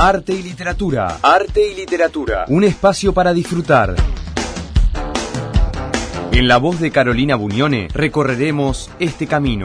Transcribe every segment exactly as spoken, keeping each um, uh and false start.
Arte y literatura. Arte y literatura. Un espacio para disfrutar. En la voz de Carolina Bugnone recorreremos este camino.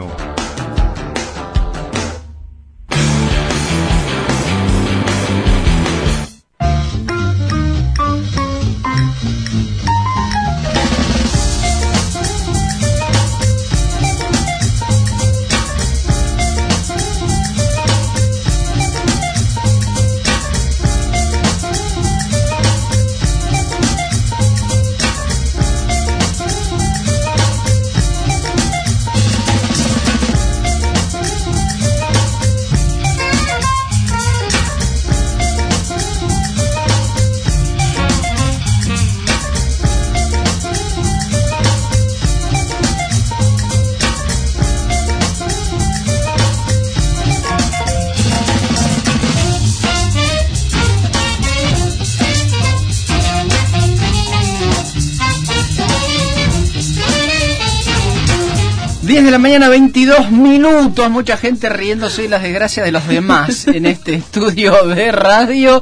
diez de la mañana, veintidós minutos, mucha gente riéndose de las desgracias de los demás en este estudio de radio.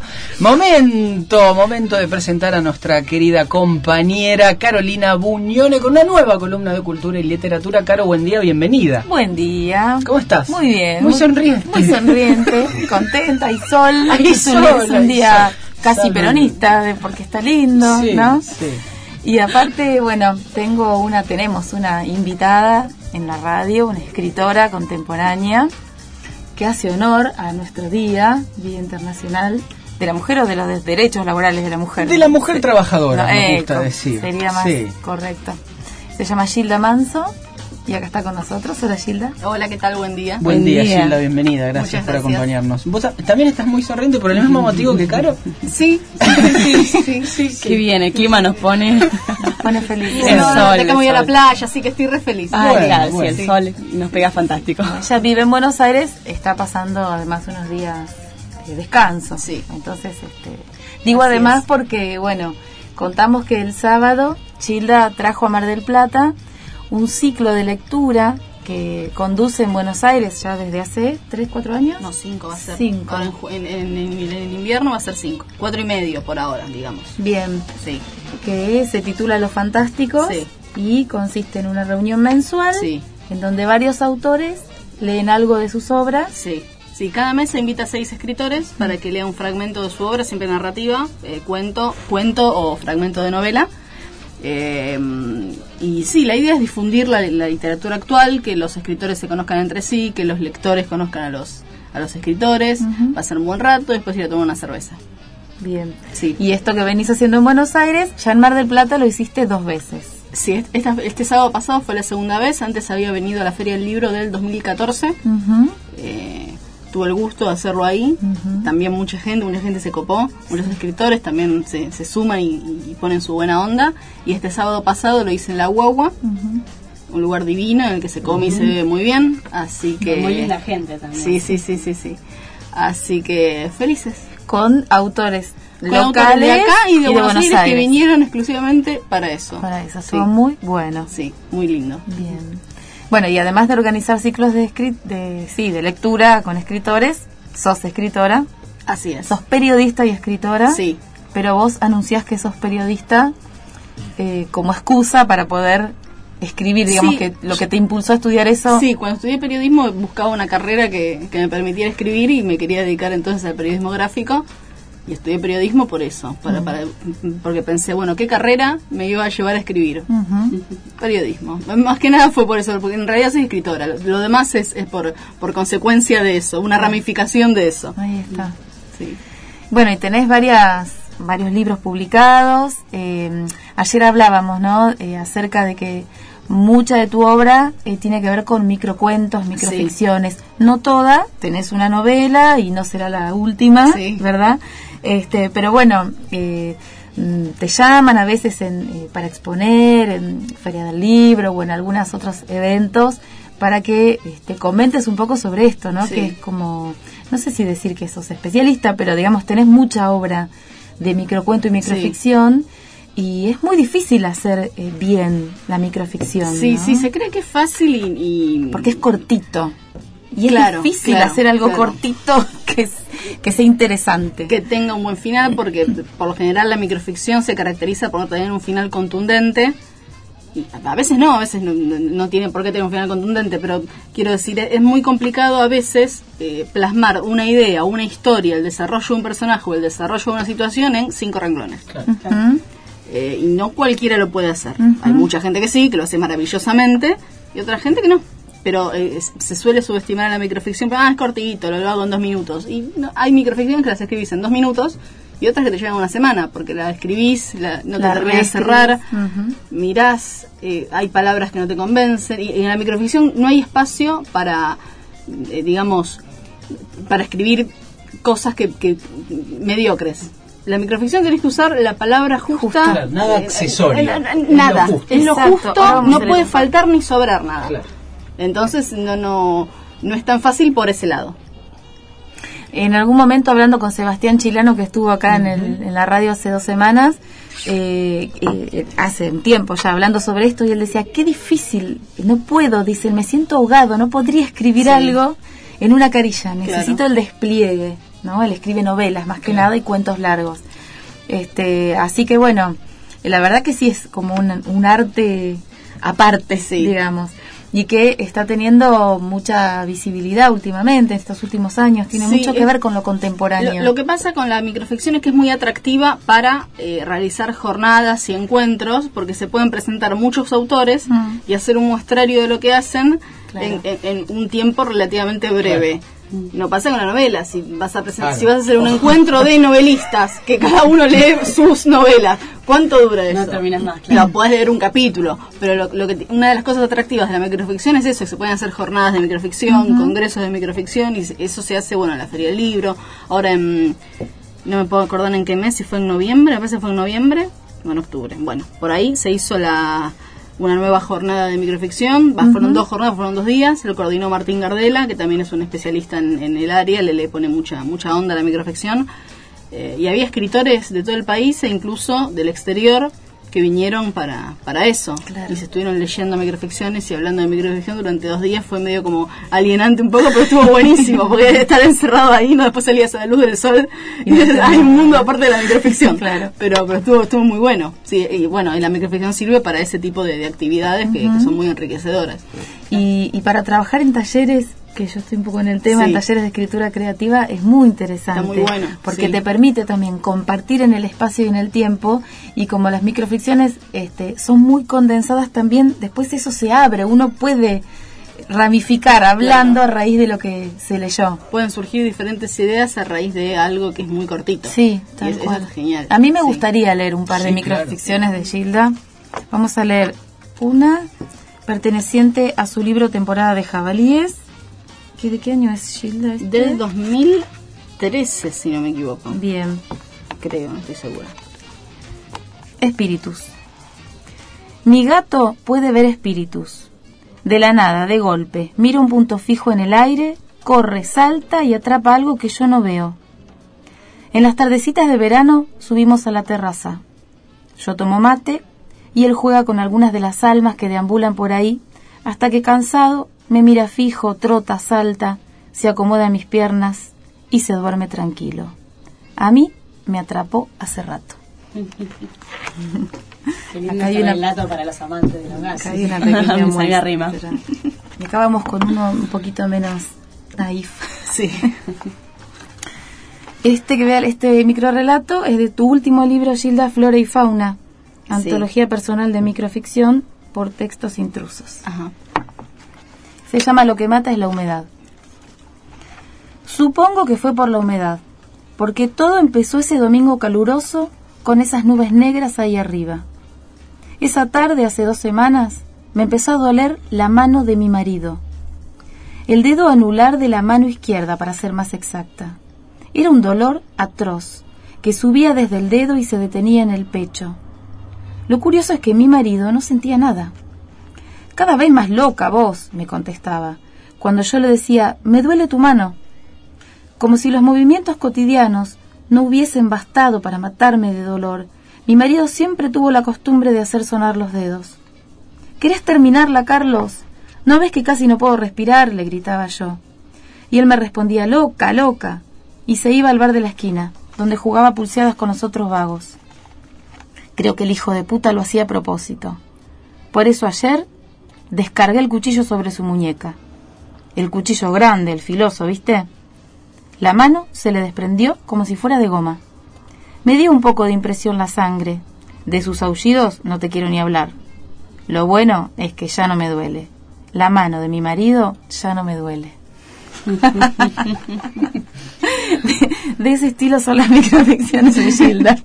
Momento, momento de presentar a nuestra querida compañera Carolina Bugnone con una nueva columna de cultura y literatura. Caro, buen día, bienvenida. Buen día. ¿Cómo estás? Muy bien. Muy sonriente. Muy sonriente, contenta, hay sol. Hay es un, sol, es un hay día sol. casi Salud. peronista, de- porque está lindo, Sí, ¿no? sí. Y aparte, bueno, tengo una, tenemos una invitada en la radio, una escritora contemporánea que hace honor a nuestro día, Día Internacional de la Mujer o de los de- derechos laborales de la mujer. De la mujer Sí. trabajadora, No, me eh, gusta co- decir. Sería más Sí. correcto. Se llama Gilda Manso y acá está con nosotros. Hola, Gilda. Hola, ¿qué tal? Buen día. Buen Buen día, día. Gilda, bienvenida, gracias Muchas por gracias. acompañarnos. ¿Vos también estás muy sonriente por el mismo motivo que Caro? Sí, sí, sí, sí. Qué bien, el clima nos pone. Nos pone felices. El No, no, sol, de acá el voy a la sol. playa, así que estoy re feliz. Ay, Bueno, claro, bueno. sí, el sol nos pega fantástico. Ella vive en Buenos Aires, está pasando además unos días de descanso. Sí. Entonces, este, digo Así además es. porque, bueno, contamos que el sábado Gilda trajo a Mar del Plata un ciclo de lectura que conduce en Buenos Aires ya desde hace tres, cuatro años. No, cinco va a ser. Cinco. Ahora en, ju- en, en- en- en el invierno va a ser cinco. Cuatro y medio por ahora, digamos. Bien, Sí, que se titula Los Fantásticos Sí. y consiste en una reunión mensual sí, en donde varios autores leen algo de sus obras. sí. Sí, cada mes se invita a seis escritores para que lea un fragmento de su obra, siempre narrativa, eh, cuento, cuento o fragmento de novela. Eh, y sí, la idea es difundir la, la literatura actual, que los escritores se conozcan entre sí, que los lectores conozcan a los a los escritores. Ujú. Va a ser un buen rato, después ir a tomar una cerveza. Bien. Sí. Y esto que venís haciendo en Buenos Aires, ya en Mar del Plata lo hiciste dos veces. Sí, esta- este sábado pasado fue la segunda vez. Antes había venido a la Feria del Libro del dos mil catorce. Ujú. Eh, tuve el gusto de hacerlo ahí. Ujú. También mucha gente, mucha gente se copó. Muchos escritores también se, se suman y, y ponen su buena onda. Y este sábado pasado lo hice en La Guagua, Ujú. un lugar divino en el que se come y se bebe muy bien. Así que... Muy linda gente también. Sí, sí, sí, sí, sí. Así que felices. Con autores Con locales autores de acá y de, Buenos, Buenos Aires, Aires. que vinieron exclusivamente para eso. Para eso, Sí. son muy buenos. Sí, muy lindo. Bien. Bueno, y además de organizar ciclos de, escri- de, sí, de lectura con escritores, sos escritora, Así es. sos periodista y escritora, Sí. pero vos anunciás que sos periodista eh, como excusa para poder escribir, digamos Sí. que lo que te impulsó a estudiar eso. Sí, cuando estudié periodismo buscaba una carrera que, que me permitiera escribir y me quería dedicar entonces al periodismo gráfico y estudié periodismo por eso, para, para, porque pensé, bueno, ¿qué carrera me iba a llevar a escribir? Ujú. Periodismo. Más que nada fue por eso, porque en realidad soy escritora. Lo, lo demás es, es por, por consecuencia de eso, una ramificación de eso. Ahí está. Sí. Bueno, y tenés varias, varios libros publicados. Eh, ayer hablábamos, ¿no? Eh, acerca de que mucha de tu obra eh, tiene que ver con microcuentos, microficciones. No toda, tenés una novela y no será la última, Sí. ¿verdad? Este, pero bueno, eh, mm, te llaman a veces en, eh, para exponer en Feria del Libro o en algunos otros eventos para que este, comentes un poco sobre esto, ¿no? Sí. Que es como, no sé si decir que sos especialista, pero digamos tenés mucha obra de microcuento y microficción y es muy difícil hacer eh, bien la microficción, Sí, ¿no? sí, se cree que es fácil y... y- Porque es cortito. Y es Claro, difícil claro, hacer algo claro. cortito que, es- que sea interesante. Que tenga un buen final, porque por lo general la microficción se caracteriza por no tener un final contundente. Y a veces no, a veces no, no, no tiene por qué tener un final contundente, pero quiero decir, es muy complicado a veces eh, plasmar una idea, una historia, el desarrollo de un personaje o el desarrollo de una situación en cinco renglones. Ujú. Eh, y no cualquiera lo puede hacer. Ujú. Hay mucha gente que sí, que lo hace maravillosamente, y otra gente que no. Pero eh, es- se suele subestimar a la microficción, pero, ah, es cortito, lo, lo hago en dos minutos. Y no, hay microficciones que las escribís en dos minutos y otras que te llevan una semana, porque la escribís, la, no te La terminas de reescribís. cerrar, Ujú. mirás, eh, hay palabras que no te convencen, y, y en la microficción no hay espacio para, eh, digamos, para escribir cosas que, que mediocres. La microficción tenés que usar la palabra justa. Claro, nada accesorio. eh, eh, Es nada, lo justo. es lo Exacto, justo, ahora vamos a no ver puede eso. faltar ni sobrar nada. Claro. Entonces no, no, no es tan fácil por ese lado. En algún momento hablando con Sebastián Chilano, que estuvo acá en, el- en la radio hace dos semanas, eh, eh, hace un tiempo ya hablando sobre esto, y él decía, qué difícil, no puedo, dice, me siento ahogado, no podría escribir Sí. algo en una carilla, necesito Claro. el despliegue, ¿no? Él escribe novelas más que Claro. nada y cuentos largos. Este, así que bueno, la verdad que sí es como un, un arte aparte, Sí. digamos, y que está teniendo mucha visibilidad últimamente, en estos últimos años, tiene Sí, mucho que es- ver con lo contemporáneo. Lo, lo que pasa con la microficción es que es muy atractiva para eh, realizar jornadas y encuentros, porque se pueden presentar muchos autores Mm. y hacer un muestrario de lo que hacen Claro. en, en- en un tiempo relativamente breve. No pasa con la novela, si vas a presentar, Claro. si vas a hacer un encuentro de novelistas, que cada uno lee sus novelas, ¿cuánto dura eso? No terminas más, claro. No, podés leer un capítulo, pero lo, lo que t- una de las cosas atractivas de la microficción es eso, que se pueden hacer jornadas de microficción, congresos de microficción, y se- eso se hace, bueno, en la Feria del Libro. Ahora en, no me puedo acordar en qué mes, si fue en noviembre, me parece que fue en noviembre, o en octubre. Bueno, por ahí se hizo la una nueva jornada de microficción, Va, fueron dos jornadas, fueron dos días, lo coordinó Martín Gardela, que también es un especialista en, en el área, le, le pone mucha mucha onda a la microficción. Eh, y había escritores de todo el país e incluso del exterior que vinieron para, para eso. Claro. Y se estuvieron leyendo microficciones y hablando de microficción durante dos días. Fue medio como alienante un poco, pero estuvo buenísimo, porque estar encerrado ahí, no, después salías a la luz del sol y hay un mundo aparte de la microficción. Claro. Pero, pero estuvo, estuvo muy bueno. Sí, y bueno, y la microficción sirve para ese tipo de, de actividades que, que son muy enriquecedoras. Y, y para trabajar en talleres, que yo estoy un poco en el tema, Sí. en talleres de escritura creativa, es muy interesante. Está muy bueno, Porque sí. te permite también compartir en el espacio y en el tiempo, y como las microficciones este, son muy condensadas también, después eso se abre, uno puede ramificar hablando Claro. a raíz de lo que se leyó. Pueden surgir diferentes ideas a raíz de algo que es muy cortito. Sí, Y tal es- eso cual. es genial. A mí me Sí. gustaría leer un par de Sí, microficciones de Gilda. Vamos a leer una perteneciente a su libro Temporada de Jabalíes. ¿Qué, ¿De qué año es Gilda? este? Del dos mil trece, si no me equivoco. Bien. Creo, no estoy segura. Espíritus. Mi gato puede ver espíritus. De la nada, de golpe, mira un punto fijo en el aire, corre, salta y atrapa algo que yo no veo. En las tardecitas de verano subimos a la terraza. Yo tomo mate y él juega con algunas de las almas que deambulan por ahí, hasta que cansado me mira fijo, trota, salta, se acomoda en mis piernas y se duerme tranquilo. A mí me atrapó hace rato. Qué lindo Acá hay este una- relato para los amantes de los gatos. Acá hay una pequeña Me salió muestra. rima. Y acabamos con uno un poquito menos naif. Sí. Este que vea este microrelato es de tu último libro, Gilda, Flora y Fauna, antología personal de microficción por textos intrusos. Ajá. Se llama Lo que mata es la humedad. Supongo que fue por la humedad, porque todo empezó ese domingo caluroso con esas nubes negras ahí arriba. Esa tarde, hace dos semanas, me empezó a doler la mano de mi marido. El dedo anular de la mano izquierda, para ser más exacta. Era un dolor atroz, que subía desde el dedo y se detenía en el pecho. Lo curioso es que mi marido no sentía nada. Cada vez más loca vos, me contestaba, cuando yo le decía, me duele tu mano. Como si los movimientos cotidianos no hubiesen bastado para matarme de dolor, mi marido siempre tuvo la costumbre de hacer sonar los dedos. ¿Querés terminarla, Carlos? ¿No ves que casi no puedo respirar?, le gritaba yo. Y él me respondía, loca, loca, y se iba al bar de la esquina, donde jugaba pulseadas con los otros vagos. Creo que el hijo de puta lo hacía a propósito. Por eso ayer descargué el cuchillo sobre su muñeca. El cuchillo grande, el filoso, ¿viste? La mano se le desprendió como si fuera de goma. Me dio un poco de impresión la sangre. De sus aullidos no te quiero ni hablar. Lo bueno es que ya no me duele. La mano de mi marido ya no me duele. de, de ese estilo son las microficciones de Gilda.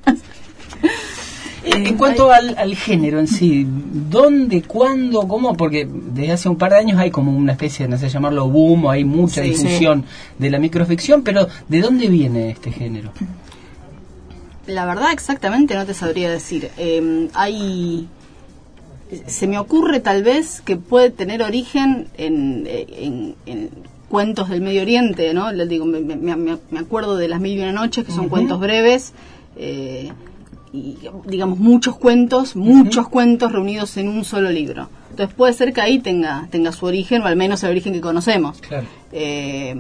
En cuanto al, al género en sí, ¿dónde, cuándo, cómo? Porque desde hace un par de años hay como una especie de, no sé, llamarlo boom, o hay mucha sí, difusión sí. de la microficción, pero ¿de dónde viene este género? La verdad exactamente no te sabría decir. Eh, hay... Se me ocurre tal vez que puede tener origen en, en, en cuentos del Medio Oriente, ¿no? Les digo, me, me, me acuerdo de Las Mil y Una Noches, que son uh-huh. cuentos breves, eh, y digamos muchos cuentos, muchos uh-huh. cuentos reunidos en un solo libro. Entonces puede ser que ahí tenga tenga su origen, o al menos el origen que conocemos. Claro. Eh,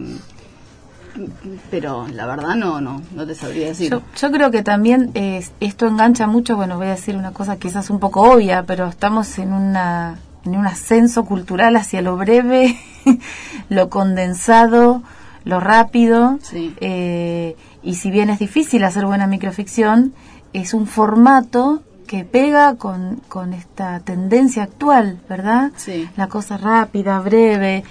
pero la verdad no no no te sabría decir. Yo, yo creo que también eh, esto engancha mucho. Bueno, voy a decir una cosa quizás un poco obvia, pero estamos en una en un ascenso cultural hacia lo breve, lo condensado, lo rápido. Sí. Eh, y si bien es difícil hacer buena microficción, es un formato que pega con, con esta tendencia actual, ¿verdad? Sí. La cosa rápida, breve,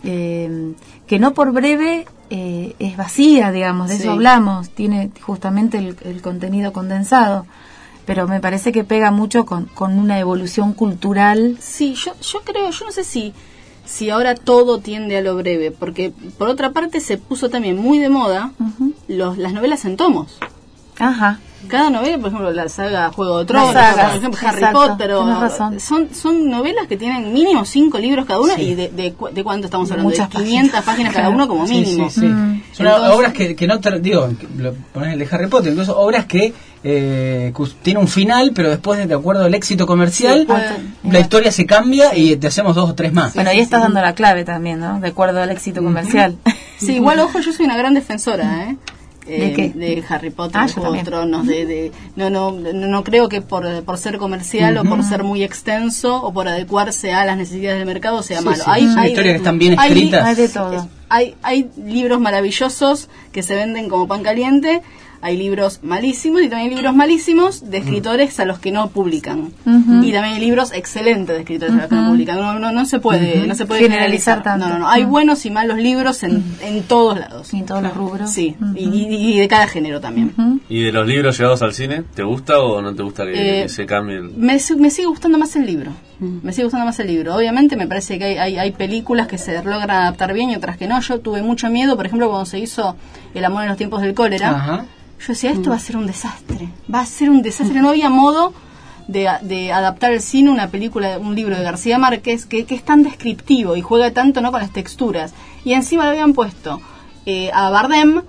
eh, que no por breve eh, es vacía, digamos, de sí. eso hablamos, tiene justamente el, el contenido condensado, pero me parece que pega mucho con, con una evolución cultural. Sí, yo, yo creo, yo no sé si, si ahora todo tiende a lo breve, porque por otra parte se puso también muy de moda uh-huh. los, las novelas en tomos. Ajá. Cada novela, por ejemplo, la saga Juego de Tronos, por ejemplo, Harry Exacto, Potter, o, son son novelas que tienen mínimo cinco libros cada una, sí. y de, de, de cuánto estamos hablando, de quinientas páginas cada uno como mínimo. Sí, sí, sí. Mm. Son Entonces, obras que, que no, te, digo, lo pones el de Harry Potter, incluso obras que eh, tiene un final, pero después, de acuerdo al éxito comercial, sí, puede, la historia se cambia sí. y te hacemos dos o tres más. Bueno, ahí estás sí. dando la clave también, ¿no? De acuerdo al éxito comercial. Sí, igual, ojo, yo soy una gran defensora, ¿eh? ¿De qué? De Harry Potter, ah, de Juego de Tronos, de, de, no, no, no, no creo que por, por ser comercial uh-huh. o por ser muy extenso o por adecuarse a las necesidades del mercado sea sí, malo. Sí, hay, son hay historias que están bien escritas. Hay de todo. Hay, hay libros maravillosos que se venden como pan caliente, hay libros malísimos y también hay libros malísimos de escritores a los que no publican. Uh-huh. Y también hay libros excelentes de escritores uh-huh. a los que no publican. No, no, no se puede, uh-huh. no se puede generalizar, generalizar tanto. No, no, no. Hay uh-huh. buenos y malos libros en, uh-huh. en todos lados. Y en todos los rubros. Sí, uh-huh. y, y, y de cada género también. Uh-huh. ¿Y de los libros llevados al cine? ¿Te gusta o no te gusta que, eh, que se cambien? Me, me sigue gustando más el libro. Uh-huh. Me sigue gustando más el libro. Obviamente me parece que hay, hay, hay películas que se logran adaptar bien y otras que no. Yo tuve mucho miedo, por ejemplo, cuando se hizo El amor en los tiempos del cólera. Ajá. Yo decía, esto va a ser un desastre, va a ser un desastre. No había modo de, de adaptar al cine una película, un libro de García Márquez que, que es tan descriptivo y juega tanto no con las texturas. Y encima le habían puesto eh, a Bardem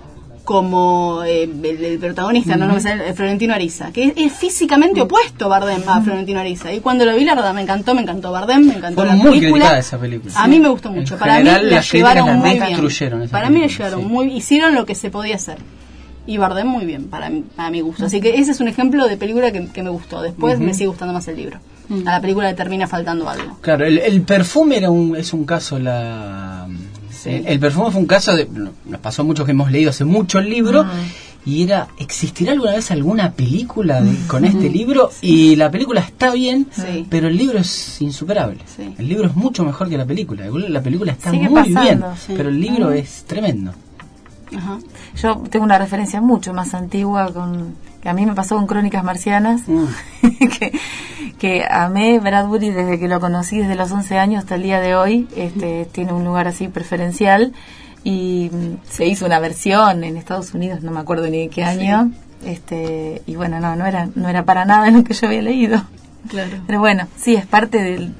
como eh, el, el protagonista, uh-huh. no, no me sale, Florentino Ariza, que es, es físicamente opuesto Bardem a Florentino Ariza. Y cuando lo vi, la verdad, me encantó, me encantó Bardem, me encantó Fue la muy película. criticada esa película. A mí me gustó mucho. En Para general, mí la llevaron muy bien. Para mí la película, llevaron sí. muy, hicieron lo que se podía hacer. Y Bardem muy bien, para mi, para mi gusto. Así que ese es un ejemplo de película que, que me gustó. Después uh-huh. me sigue gustando más el libro. Uh-huh. A la película le termina faltando algo. Claro, el, el perfume era un, es un caso, la sí. el, el perfume fue un caso, de, nos pasó mucho que hemos leído hace mucho el libro, uh-huh. y era, ¿existirá alguna vez alguna película de, con este uh-huh. libro? Sí. Y la película está bien, sí. pero el libro es insuperable. Sí. El libro es mucho mejor que la película. La película está Sigue muy pasando, bien, sí. pero el libro uh-huh. es tremendo. Ajá. Yo tengo una referencia mucho más antigua con que a mí me pasó con Crónicas Marcianas, mm. que, que amé Bradbury desde que lo conocí, desde los once años hasta el día de hoy. Este, tiene un lugar así preferencial y se hizo una versión en Estados Unidos, no me acuerdo ni de qué año. Sí. Este, y bueno, no no era no era para nada lo que yo había leído. Claro. Pero bueno, sí, es parte del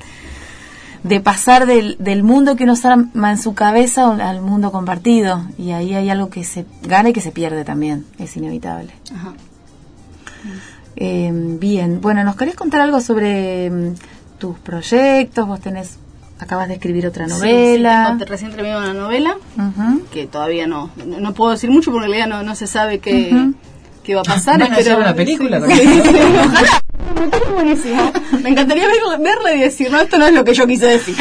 de pasar del, del mundo que uno arma en su cabeza al mundo compartido, y ahí hay algo que se gana y que se pierde también, es inevitable. Ajá. Eh, bien, bueno, ¿nos querés contar algo sobre um, tus proyectos? Vos tenés acabas de escribir otra novela. Sí, sí, recién terminé una novela, uh-huh. que todavía no, no, no puedo decir mucho porque en realidad no, no se sabe qué, uh-huh. qué va a pasar. ¿Van a hacer una película? Sí, sí, sí, ojalá. Me buenísimo. Me encantaría verla, verla y decir, no, esto no es lo que yo quise decir.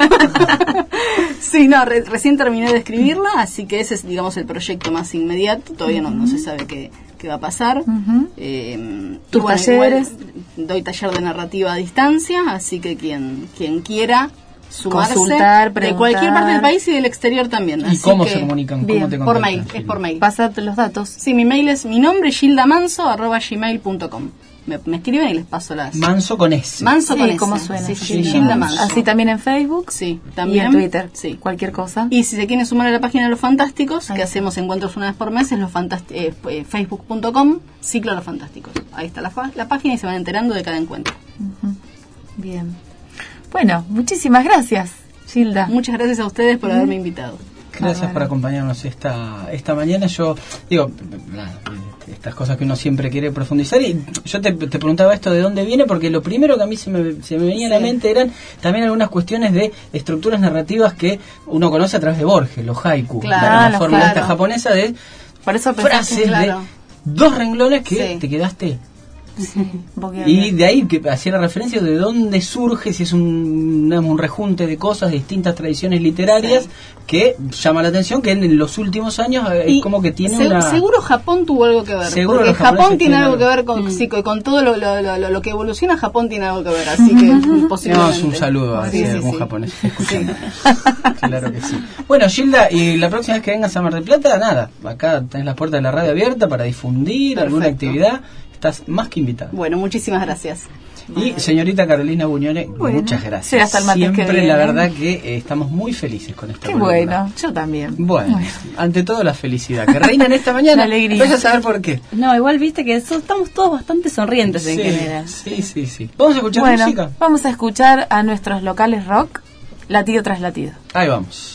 Sí, no, re, recién terminé de escribirla, así que ese es, digamos, el proyecto más inmediato. Todavía no, no se sabe qué, qué va a pasar. Uh-huh. Eh, ¿Tus bueno, talleres? Igual, doy taller de narrativa a distancia, así que quien, quien quiera sumarse, consultar, de cualquier parte del país y del exterior también. ¿Y así cómo que, se comunican? Bien, ¿Cómo te por contactan? mail, es por mail. Pásate los datos. Sí, mi mail es mi nombre, gildamanso, arroba gmail punto com. Me, me escriben y les paso las... Manso con S. Manso Sí, con S. ¿cómo suena? Sí, Sí, Gilda Manso. Así también en Facebook. Sí, Y también. en Twitter. Sí. Cualquier cosa. Y si se quieren sumar a la página de Los Fantásticos, Ahí que está. hacemos encuentros una vez por mes, es los fantast- eh, eh, facebook punto com, ciclo Los Fantásticos. Ahí está la, fa- la página y se van enterando de cada encuentro. Uh-huh. Bien. Bueno, muchísimas gracias, Gilda. Muchas gracias a ustedes por haberme invitado. Gracias Bárbaro. por acompañarnos esta esta mañana. Yo digo, nada, estas cosas que uno siempre quiere profundizar, y yo te, te preguntaba esto de dónde viene, porque lo primero que a mí se me, se me venía Sí. a la mente eran también algunas cuestiones de estructuras narrativas que uno conoce a través de Borges, los haiku, Claro, la, la los forma claro. esta japonesa de Por eso pensaste, frases claro. de dos renglones que Sí. te quedaste. boquiabierto. Y de ahí que hacía la referencia de dónde surge, si es un, digamos, un rejunte de cosas, de distintas tradiciones literarias, Sí. que llama la atención que en los últimos años eh, Y como que tiene se- una... Seguro Japón tuvo algo que ver. Seguro porque los japoneses Japón tiene tienen algo que algo. ver con, sí, con con todo lo, lo, lo, lo que evoluciona. Japón tiene algo que ver. Así que Le posiblemente. damos un saludo a Sí, si sí, algún sí. japonés está escuchando. Claro que sí. Bueno, Gilda, y la próxima vez que vengas a Mar del Plata, nada, acá tenés las puertas de la radio abierta para difundir alguna Perfecto. actividad. Estás más que invitada. Bueno, muchísimas gracias. Y señorita Carolina Buñone, Bueno, muchas gracias. será hasta el martes que Siempre, viene. la verdad que eh, estamos muy felices con esta Qué columna. bueno, yo también. Bueno, ante todo la felicidad que reina en esta mañana. La alegría. Vaya a saber por qué. No, igual viste que so- estamos todos bastante sonrientes en Sí, general. sí, sí, sí. Vamos a escuchar Bueno, música. vamos a escuchar a nuestros locales rock, latido tras latido. Ahí vamos.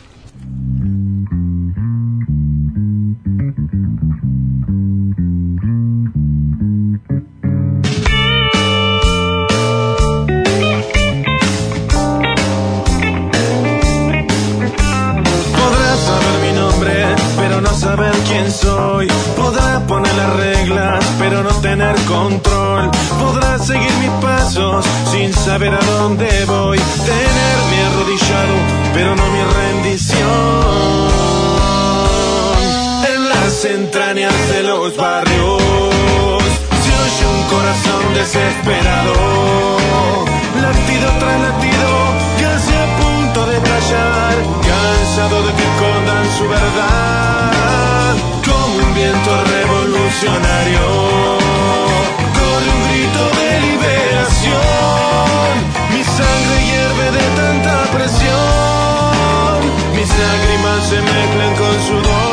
Podrás saber mi nombre, pero no saber quién soy. Podrás poner las reglas, pero no tener control. Podrás seguir mis pasos sin saber a dónde voy. Tenerme arrodillado, pero no mi rendición. En las entrañas de los barrios se oye un corazón desesperado. Latido tras latido, casi a punto de estallar, cansado de que escondan su verdad. Como un viento revolucionario, corre un grito de liberación. Mi sangre hierve de tanta presión, mis lágrimas se mezclan con sudor.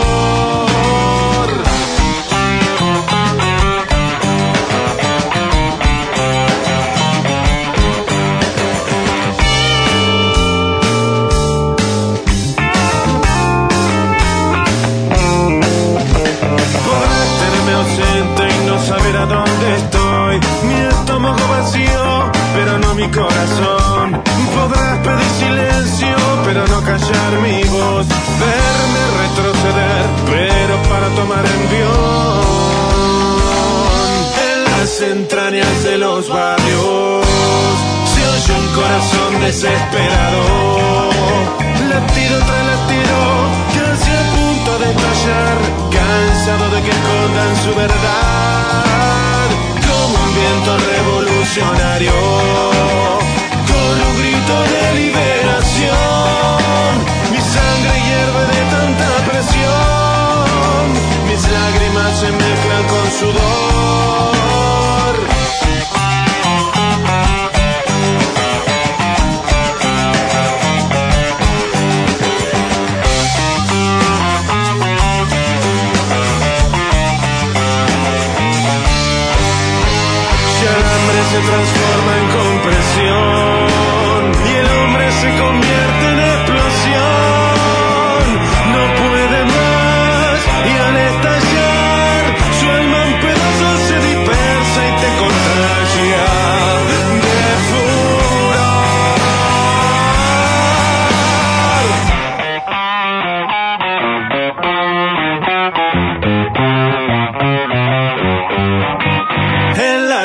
Podrás tenerme ausente y no saber a dónde estoy. Mi estómago vacío, pero no mi corazón. Podrás pedir silencio, pero no callar mi voz. Verme retroceder, pero para tomar envión. En las entrañas de los barrios se oye un corazón desesperado. Latido tras latido, casi a punto de estallar, cansado de que escondan su verdad. Como un viento revolucionario, con un grito de liberación. Mi sangre hierve de tanta presión, mis lágrimas se mezclan con sudor. Ya el hambre se transforma en compresión.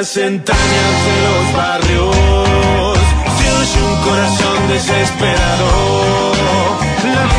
las entrañas de los barrios se oye un corazón desesperado. La